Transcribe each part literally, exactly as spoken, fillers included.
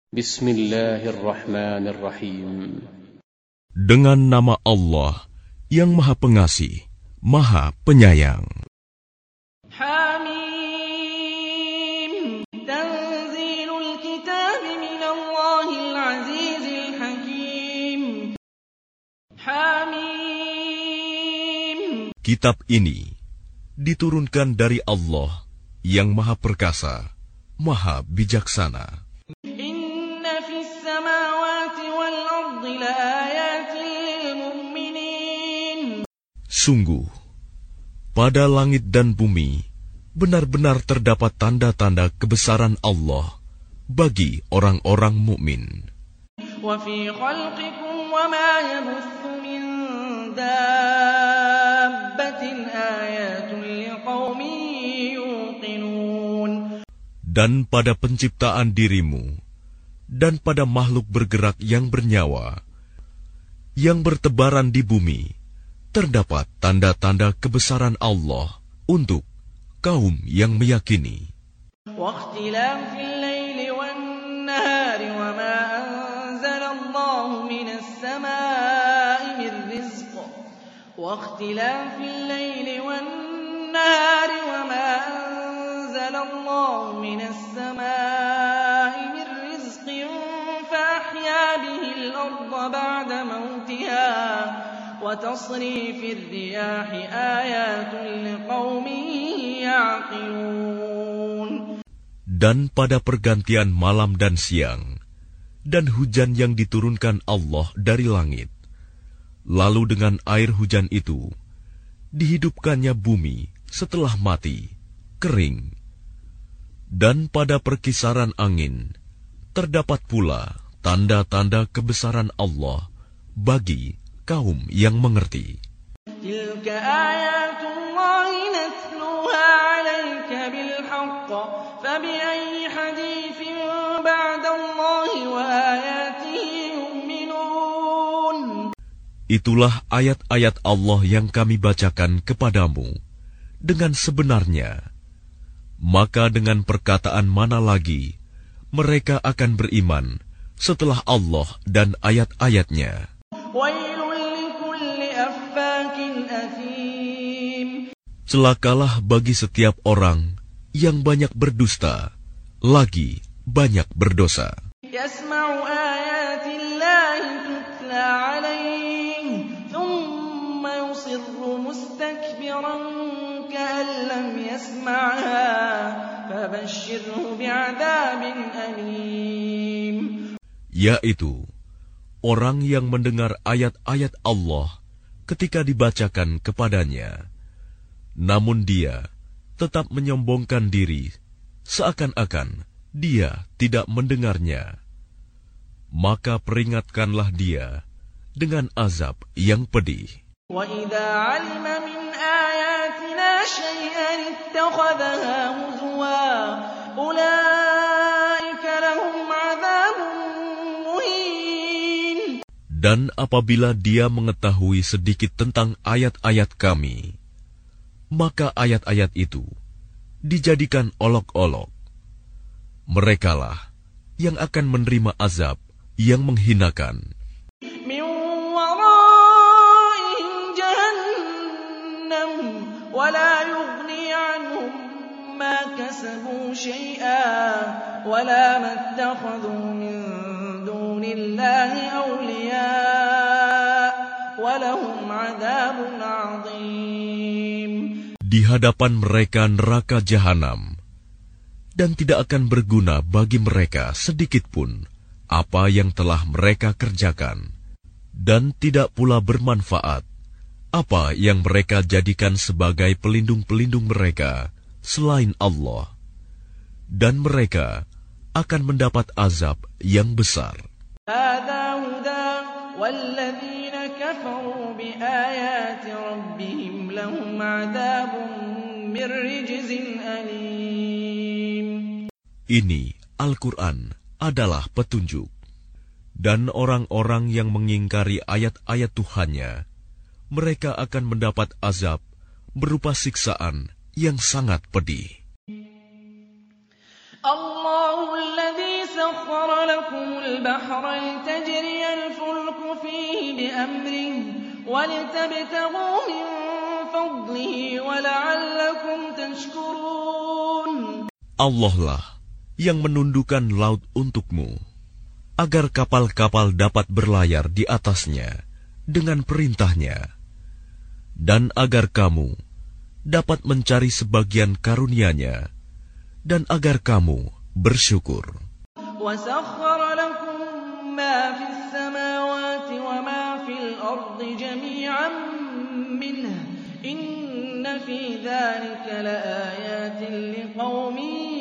Bismillahirrahmanirrahim. Dengan nama Allah yang Maha Pengasih, Maha Penyayang. Hamim, tanzilul kitab minallahil azizil hakim. Hamim. Kitab ini diturunkan dari Allah yang Maha Perkasa, Maha Bijaksana. Inna fis samawati wal ardi laayatin lil mu'minin. Sungguh, pada langit dan bumi benar-benar terdapat tanda-tanda kebesaran Allah bagi orang-orang mukmin. Wa fi khalqikum wa ma yabuthu min dabbatin ayatun liqaumin yuqinun. Dan pada penciptaan dirimu dan pada makhluk bergerak yang bernyawa yang bertebaran di bumi terdapat tanda-tanda kebesaran Allah untuk kaum yang meyakini. Wakhtilafil laili wan nahari wa ma anzalallahu minas samaa'i min rizq. Wakhtilafil laili wan nahari wa ma anzalallahu minas samaa'i min rizqin fa ahya bihil arda ba'da mautiha. وتصريف الرياح آيات لقوم يعقلون. Dan pada pergantian malam dan siang, dan hujan yang diturunkan Allah dari langit, lalu dengan air hujan itu, dihidupkannya bumi setelah mati, kering. Dan pada perkisaran angin, terdapat pula tanda-tanda kebesaran Allah bagi kaum yang mengerti. Tilka ayatullahi natluha 'alaika bil haqq fabi'ayyi haditsin ba'dallahi wa ayatihi yu'minun. Itulah ayat-ayat Allah yang kami bacakan kepadamu dengan sebenarnya. Maka dengan perkataan mana lagi mereka akan beriman setelah Allah dan ayat-ayatnya. Celakalah bagi setiap orang yang banyak berdusta, lagi banyak berdosa. Yasma'u ayatillahi tutla 'alaihi, thumma yusirru mustakbiran ka'an lam yasma'ha, fabashshirhu bi'adzabin alim. Yaitu orang yang mendengar ayat-ayat Allah ketika dibacakan kepadanya, namun dia tetap menyombongkan diri seakan-akan dia tidak mendengarnya. Maka peringatkanlah dia dengan azab yang pedih. وَإِذَا عَلِمَ مِنْ آيَاتِنَا شَيْئًا اتَّخَذَهَا هُزُوًا أُولَئِكَ لَهُمْ عَذَابٌ مُهِينٌ. Dan apabila dia mengetahui sedikit tentang ayat-ayat kami, maka ayat-ayat itu dijadikan olok-olok. Merekalah yang akan menerima azab yang menghinakan. Min waraihim jahannam wa la yughni anhum ma kasabu syai'an wa la mattakhadhu min dunillahi awliya wa lahum 'adzabun 'adzim. Di hadapan mereka neraka jahanam, dan tidak akan berguna bagi mereka sedikitpun apa yang telah mereka kerjakan, dan tidak pula bermanfaat apa yang mereka jadikan sebagai pelindung-pelindung mereka selain Allah, dan mereka akan mendapat azab yang besar. Hadza huda walladzina kafaru biayati rabbihim lahum 'adzabun min rijzin alim. Ini Al-Quran adalah petunjuk, dan orang-orang yang mengingkari ayat-ayat Tuhannya, mereka akan mendapat azab berupa siksaan yang sangat pedih. Allahul ladzi سَخَّرَ لَكُمُ الْبَحْرَ لِتَجْرِيَ الْفُلْكُ فِيهِ بِأَمْرِهِ وَلِتَبْتَغُوا مِن فَضْلِهِ وَلَعَلَّكُمْ تَشْكُرُونَ. Allah lah yang menundukkan laut untukmu, agar kapal-kapal dapat berlayar di atasnya dengan perintahnya, dan agar kamu dapat mencari sebagian karunia-Nya, dan agar kamu bersyukur. وَسَخَّرَ لَكُم مَّا فِي السَّمَاوَاتِ وَمَا فِي الْأَرْضِ جَمِيعًا مِّنْهُ إِنَّ فِي ذَلِكَ لَآيَاتٍ لِقَوْمٍ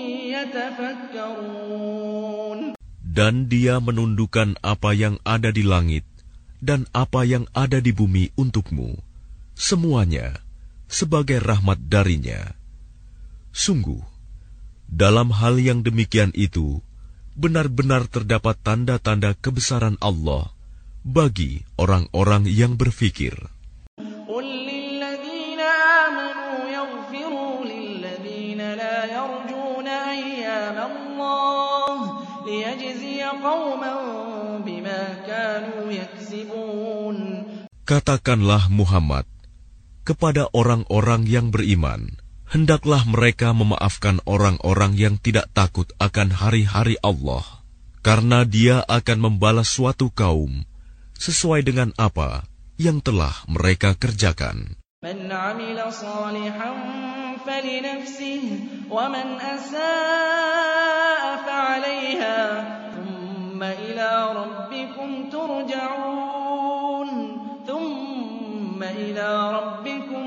يَتَفَكَّرُونَ. Dan Dia menundukkan apa yang ada di langit dan apa yang ada di bumi untukmu, semuanya sebagai rahmat darinya. Sungguh, dalam hal yang demikian itu, benar-benar terdapat tanda-tanda kebesaran Allah bagi orang-orang yang berfikir. قُل لِّلَّذِينَ آمَنُوا يَغْفِرُوا لِلَّذِينَ لَا يَرْجُونَ أَيَّامَ اللَّهِ لِيَجْزِيَ قَوْمًا بِمَا كَانُوا يَكْسِبُونَ. Katakanlah Muhammad kepada orang-orang yang beriman, hendaklah mereka memaafkan orang-orang yang tidak takut akan hari-hari Allah, karena Dia akan membalas suatu kaum sesuai dengan apa yang telah mereka kerjakan. مَنْ عَمِلَ صَالِحًا فَلِنَفْسِهِ وَمَنْ أَسَاءَ فَعَلَيْهَا ثُمَّ إِلَى رَبِّكُمْ تُرْجَعُونَ ثُمَّ إِلَى رَبِّكُمْ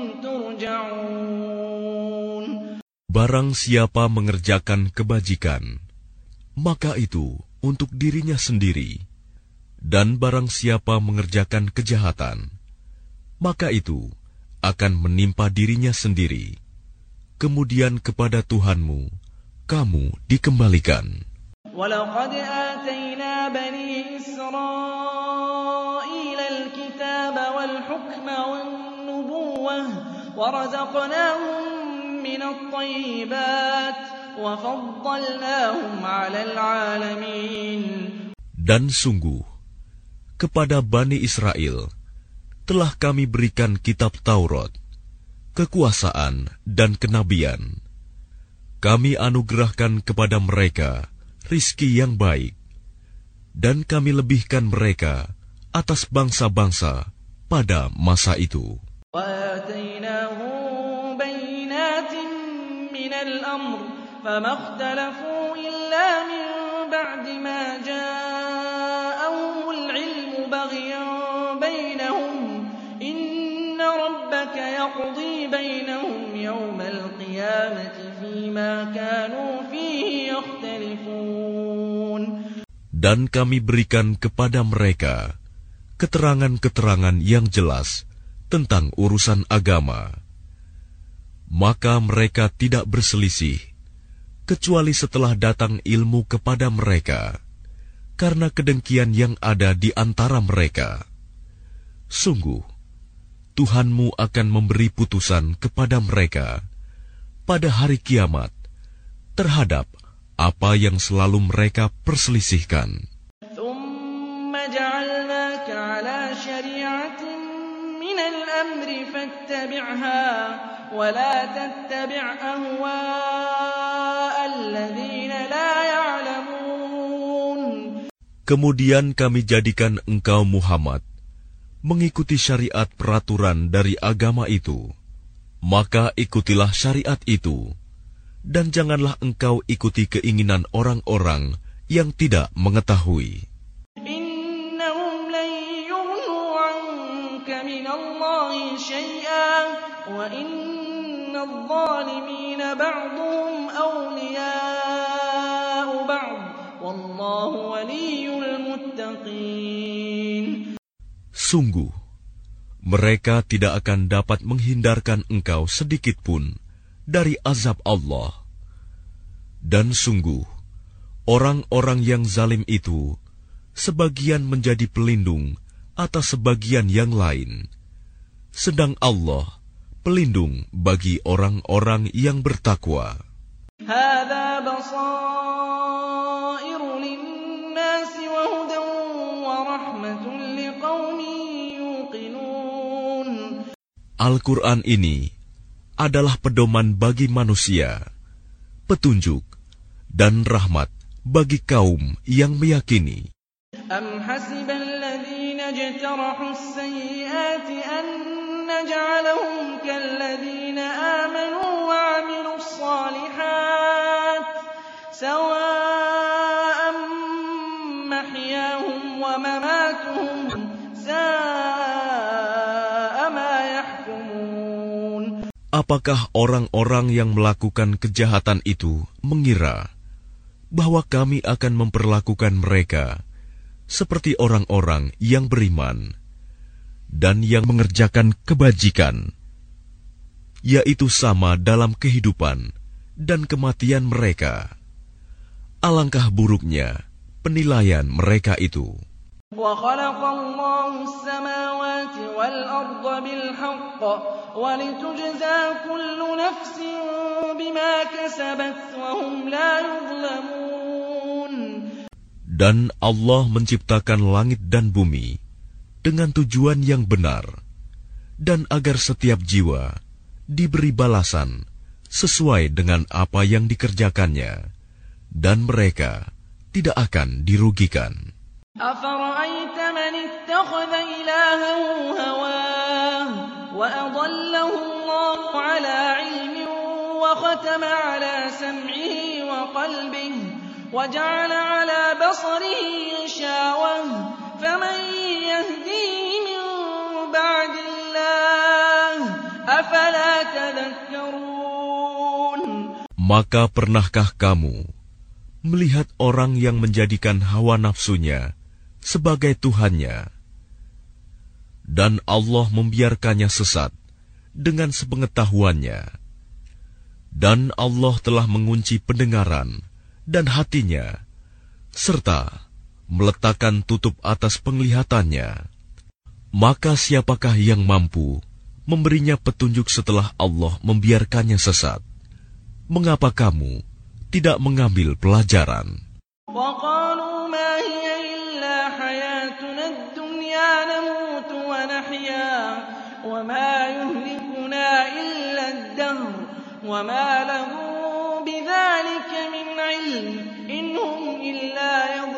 تُرْجَعُونَ. Barang siapa mengerjakan kebajikan, maka itu untuk dirinya sendiri, dan barang siapa mengerjakan kejahatan, maka itu akan menimpa dirinya sendiri. Kemudian kepada Tuhanmu kamu dikembalikan. وَلَقَدْ آتَيْنَا بَنِي إِسْرَائِيلَ الْكِتَابَ وَالْحُكْمَ وَالنُّبُوَّةَ وَرَزَقْنَاهُم مِّنَ الطَّيِّبَاتِ وَفَضَّلْنَاهُمْ عَلَى الْعَالَمِينَ. Dan sungguh, kepada Bani Israel telah kami berikan kitab Taurat, kekuasaan dan kenabian. Kami anugerahkan kepada mereka rizki yang baik, dan kami lebihkan mereka atas bangsa-bangsa pada masa itu. وَآتَيْنَاهُم بَيِّنَاتٍ مِّنَ الْأَمْرِ فَمَا اخْتَلَفُوا إِلَّا مِن بَعْدِ مَا جَاءَهُمُ الْعِلْمُ بَغْيًا بَيْنَهُمْ إِنَّ رَبَّكَ يَقْضِي بَيْنَهُمْ يَوْمَ الْقِيَامَةِ فِيمَا كَانُوا فِيهِ يَخْتَلِفُونَ. Dan kami berikan kepada mereka keterangan-keterangan yang jelas tentang urusan agama. Maka mereka tidak berselisih, kecuali setelah datang ilmu kepada mereka, karena kedengkian yang ada di antara mereka. Sungguh, Tuhanmu akan memberi putusan kepada mereka pada hari kiamat terhadap apa yang selalu mereka perselisihkan. ثُمَّ جَعَلْنَاكَ عَلَى شَرِيعَةٍ مِّنَ الْأَمْرِ فَاتَّبِعْهَا وَلَا تَتَّبِعْ أَهْوَاءَ الَّذِينَ لَا يَعْلَمُونَ. Kemudian kami jadikan engkau Muhammad mengikuti syariat peraturan dari agama itu, maka ikutilah syariat itu, dan janganlah engkau ikuti keinginan orang-orang yang tidak mengetahui. إِنَّهُمْ لَن يُغْنُوا عَنكَ مِنَ اللَّهِ شَيْئًا وَإِنَّ الظَّالِمِينَ بَعْضُهُمْ أَوْلِيَاءُ بَعْضٍ وَاللَّهُ وَلِيُّ الْمُتَّقِينَ. Sungguh, mereka tidak akan dapat menghindarkan engkau sedikit pun dari azab Allah. Dan sungguh, orang-orang yang zalim itu sebagian menjadi pelindung atas sebagian yang lain, sedang Allah pelindung bagi orang-orang yang bertakwa. هَذَا بَصَائِرُ لِلنَّاسِ Al-Quran ini adalah pedoman bagi manusia, petunjuk dan rahmat bagi kaum yang meyakini. Am hasibal ladzina jtarahu as-sayyi'ati an naj'alahum kal ladzina amanu wa 'amilus shalihat sawa'an mahyahum wa mamatuhum sa'a ma yahkumun. Apakah orang-orang yang melakukan kejahatan itu mengira bahwa kami akan memperlakukan mereka seperti orang-orang yang beriman dan yang mengerjakan kebajikan, yaitu sama dalam kehidupan dan kematian mereka? Alangkah buruknya penilaian mereka itu. وَخَلَقَ اللَّهُ السَّمَاوَاتِ وَالْأَرْضَ بِالْحَقِّ وَلِتُجْزَى كُلُّ نَفْسٍ بِمَا كَسَبَتْ وَهُمْ لَا يُظْلَمُونَ. Dan Allah menciptakan langit dan bumi dengan tujuan yang benar, dan agar setiap jiwa diberi balasan sesuai dengan apa yang dikerjakannya, dan mereka tidak akan dirugikan. أَفَرَأَيْتَ مَنِ اتَّخَذَ إِلَٰهَهُ هَوَاهُ وَأَضَلَّهُ اللَّهُ عَلَىٰ عِلْمٍ وَخَتَمَ عَلَىٰ سَمْعِهِ وَقَلْبِهِ وَجَعَلَ عَلَىٰ بَصَرِهِ غِشَاوَةً فَمَن يَهْدِيهِ مِن بَعْدِ اللَّهِ أَفَلَا تَذَكَّرُونَ. Maka pernahkah kamu melihat orang yang menjadikan hawa nafsunya sebagai Tuhannya, dan Allah membiarkannya sesat dengan sepengetahuannya, dan Allah telah mengunci pendengaran dan hatinya, serta meletakkan tutup atas penglihatannya? Maka siapakah yang mampu memberinya petunjuk setelah Allah membiarkannya sesat? Mengapa kamu tidak mengambil pelajaran? وَقَالُوا مَا هِيَ إِلَّا حَيَاتُنَا الدُّنْيَا نَمُوتُ وَنَحْيَا وَمَا يُهْلِكُنَا إِلَّا الدَّهْرُ وَمَا لَهُم بِذَٰلِكَ مِنْ عِلْمٍ إِنْ هُمْ إِلَّا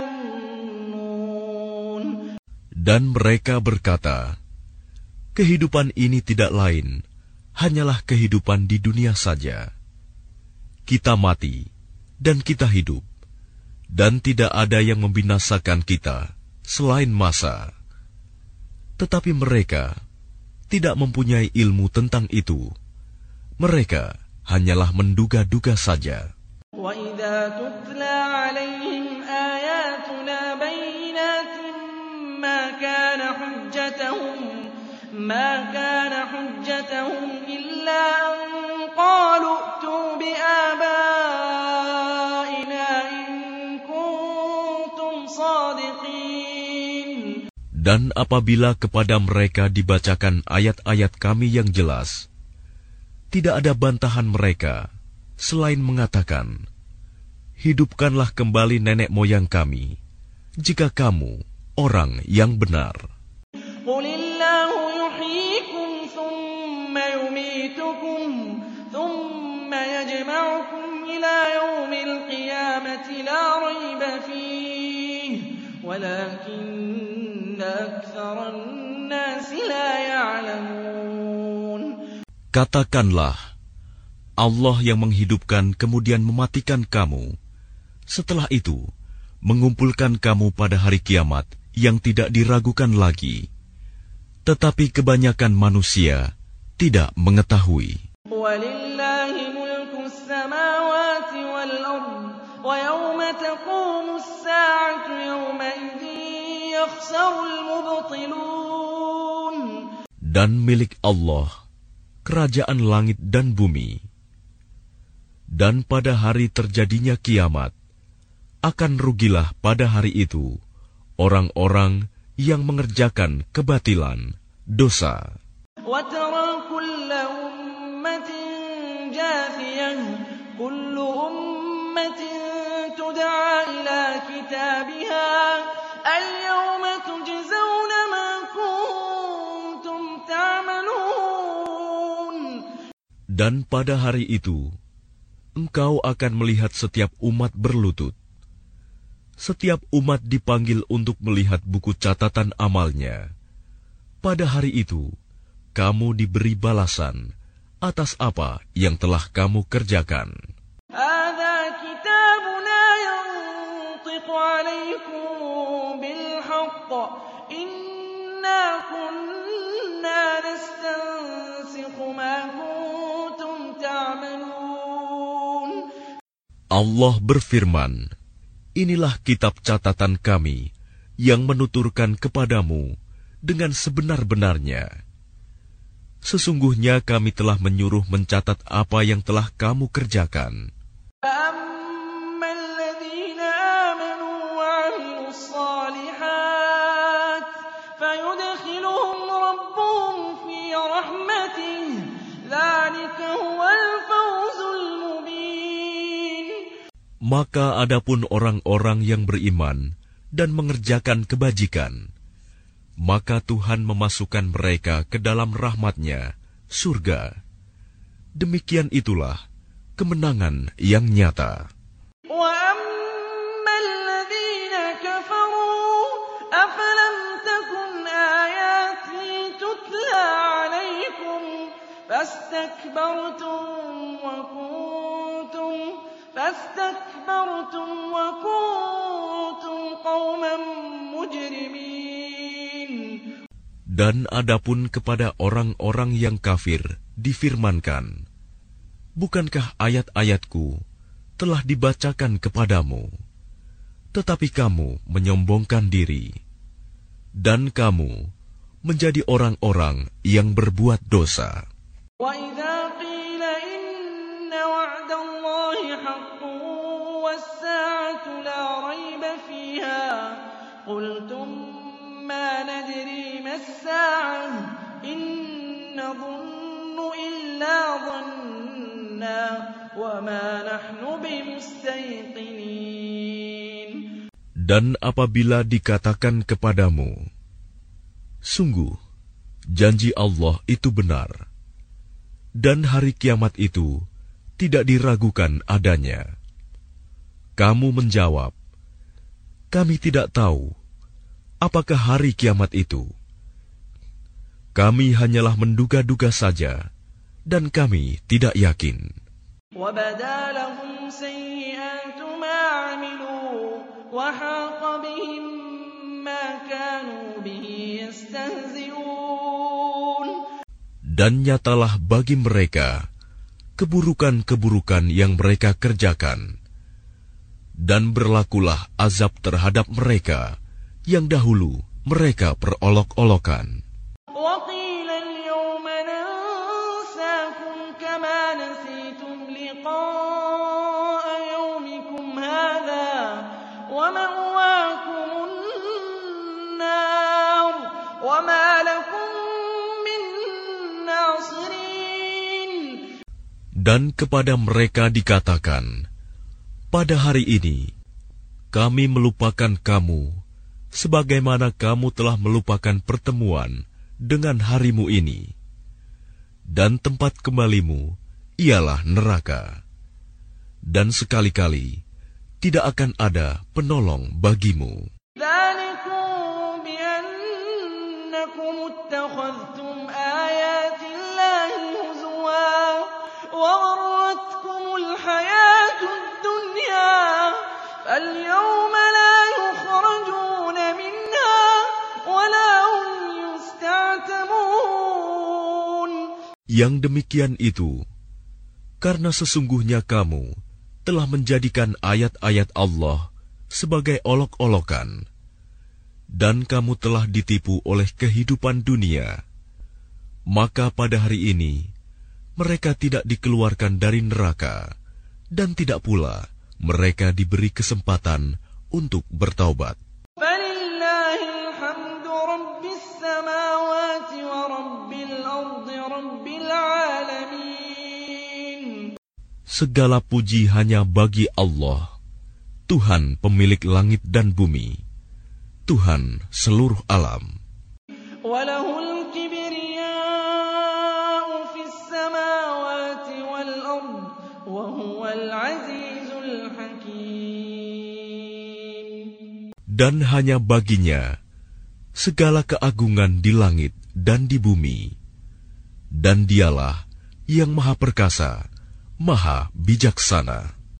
يَظُنُّونَ. Dan mereka berkata, kehidupan ini tidak lain hanyalah kehidupan di dunia saja. Kita mati dan kita hidup, dan tidak ada yang membinasakan kita selain masa. Tetapi mereka tidak mempunyai ilmu tentang itu. Mereka hanyalah menduga-duga saja. وَإِذَا تُتْلَىٰ عَلَيْهِمْ آيَاتُنَا بَيِّنَاتٍ مَّا كَانَ حُجَّتَهُمْ مَا كَانَ حُجَّتَهُمْ إِلَّا أَن قَالُوا ائْتُوا بِآبَائِنَا إِن كُنتُمْ صَادِقِينَ. Dan apabila kepada mereka dibacakan ayat-ayat kami yang jelas, tidak ada bantahan mereka selain mengatakan, hidupkanlah kembali nenek moyang kami, jika kamu orang yang benar. قُلِ اللَّهُ يُحْيِيكُمْ ثُمَّ يُمِيتُكُمْ ثُمَّ يَجْمَعُكُمْ إِلَىٰ يَوْمِ الْقِيَامَةِ لَا رَيْبَ فِيهِ وَلَٰكِنَّ أَكْثَرَ النَّاسِ لَا يَعْلَمُونَ. Katakanlah, Allah yang menghidupkan kemudian mematikan kamu, setelah itu mengumpulkan kamu pada hari kiamat yang tidak diragukan lagi. Tetapi kebanyakan manusia tidak mengetahui. وَلِلَّهِ مُلْكُ السَّمَاوَاتِ وَالْأَرْضِ وَيَوْمَ تَقُومُ السَّاعَةُ يَوْمَئِذٍ يَخْسَرُ الْمُبْطِلُونَ. Dan milik Allah kerajaan langit dan bumi. Dan pada hari terjadinya kiamat, akan rugilah pada hari itu orang-orang yang mengerjakan kebatilan, dosa. وَتَرَىٰ كُلَّ أُمَّةٍ جَاثِيَةً كُلُّ أُمَّةٍ تُدْعَىٰ إِلَىٰ كِتَابِهَا الْيَوْمَ تُجْزَوْنَ مَا كُنتُمْ تَعْمَلُونَ. Dan pada hari itu, engkau akan melihat setiap umat berlutut. Setiap umat dipanggil untuk melihat buku catatan amalnya. Pada hari itu, kamu diberi balasan atas apa yang telah kamu kerjakan. Allah berfirman, inilah kitab catatan kami yang menuturkan kepadamu dengan sebenar-benarnya. Sesungguhnya kami telah menyuruh mencatat apa yang telah kamu kerjakan. Maka adapun orang-orang yang beriman dan mengerjakan kebajikan, maka Tuhan memasukkan mereka ke dalam rahmat-Nya, surga. Demikian itulah kemenangan yang nyata. Dan adapun kepada orang-orang yang kafir difirmankan, bukankah ayat-ayatku telah dibacakan kepadamu, tetapi kamu menyombongkan diri, dan kamu menjadi orang-orang yang berbuat dosa. Dan apabila dikatakan kepadamu, sungguh, janji Allah itu benar, dan hari kiamat itu tidak diragukan adanya. Kamu menjawab, kami tidak tahu apakah hari kiamat itu. Kami hanyalah menduga-duga saja, dan kami tidak yakin. Dan nyatalah bagi mereka keburukan-keburukan yang mereka kerjakan, dan berlakulah azab terhadap mereka yang dahulu mereka perolok-olokan. Dan kepada mereka dikatakan, pada hari ini kami melupakan kamu sebagaimana kamu telah melupakan pertemuan dengan harimu ini, dan tempat kembalimu ialah neraka, dan sekali-kali tidak akan ada penolong bagimu. Yang demikian itu, karena sesungguhnya kamu telah menjadikan ayat-ayat Allah sebagai olok-olokan, dan kamu telah ditipu oleh kehidupan dunia, maka pada hari ini mereka tidak dikeluarkan dari neraka, dan tidak pula mereka diberi kesempatan untuk bertaubat. Segala puji hanya bagi Allah, Tuhan pemilik langit dan bumi, Tuhan seluruh alam. Dan hanya baginya segala keagungan di langit dan di bumi. Dan dialah yang maha perkasa, maha bijaksana.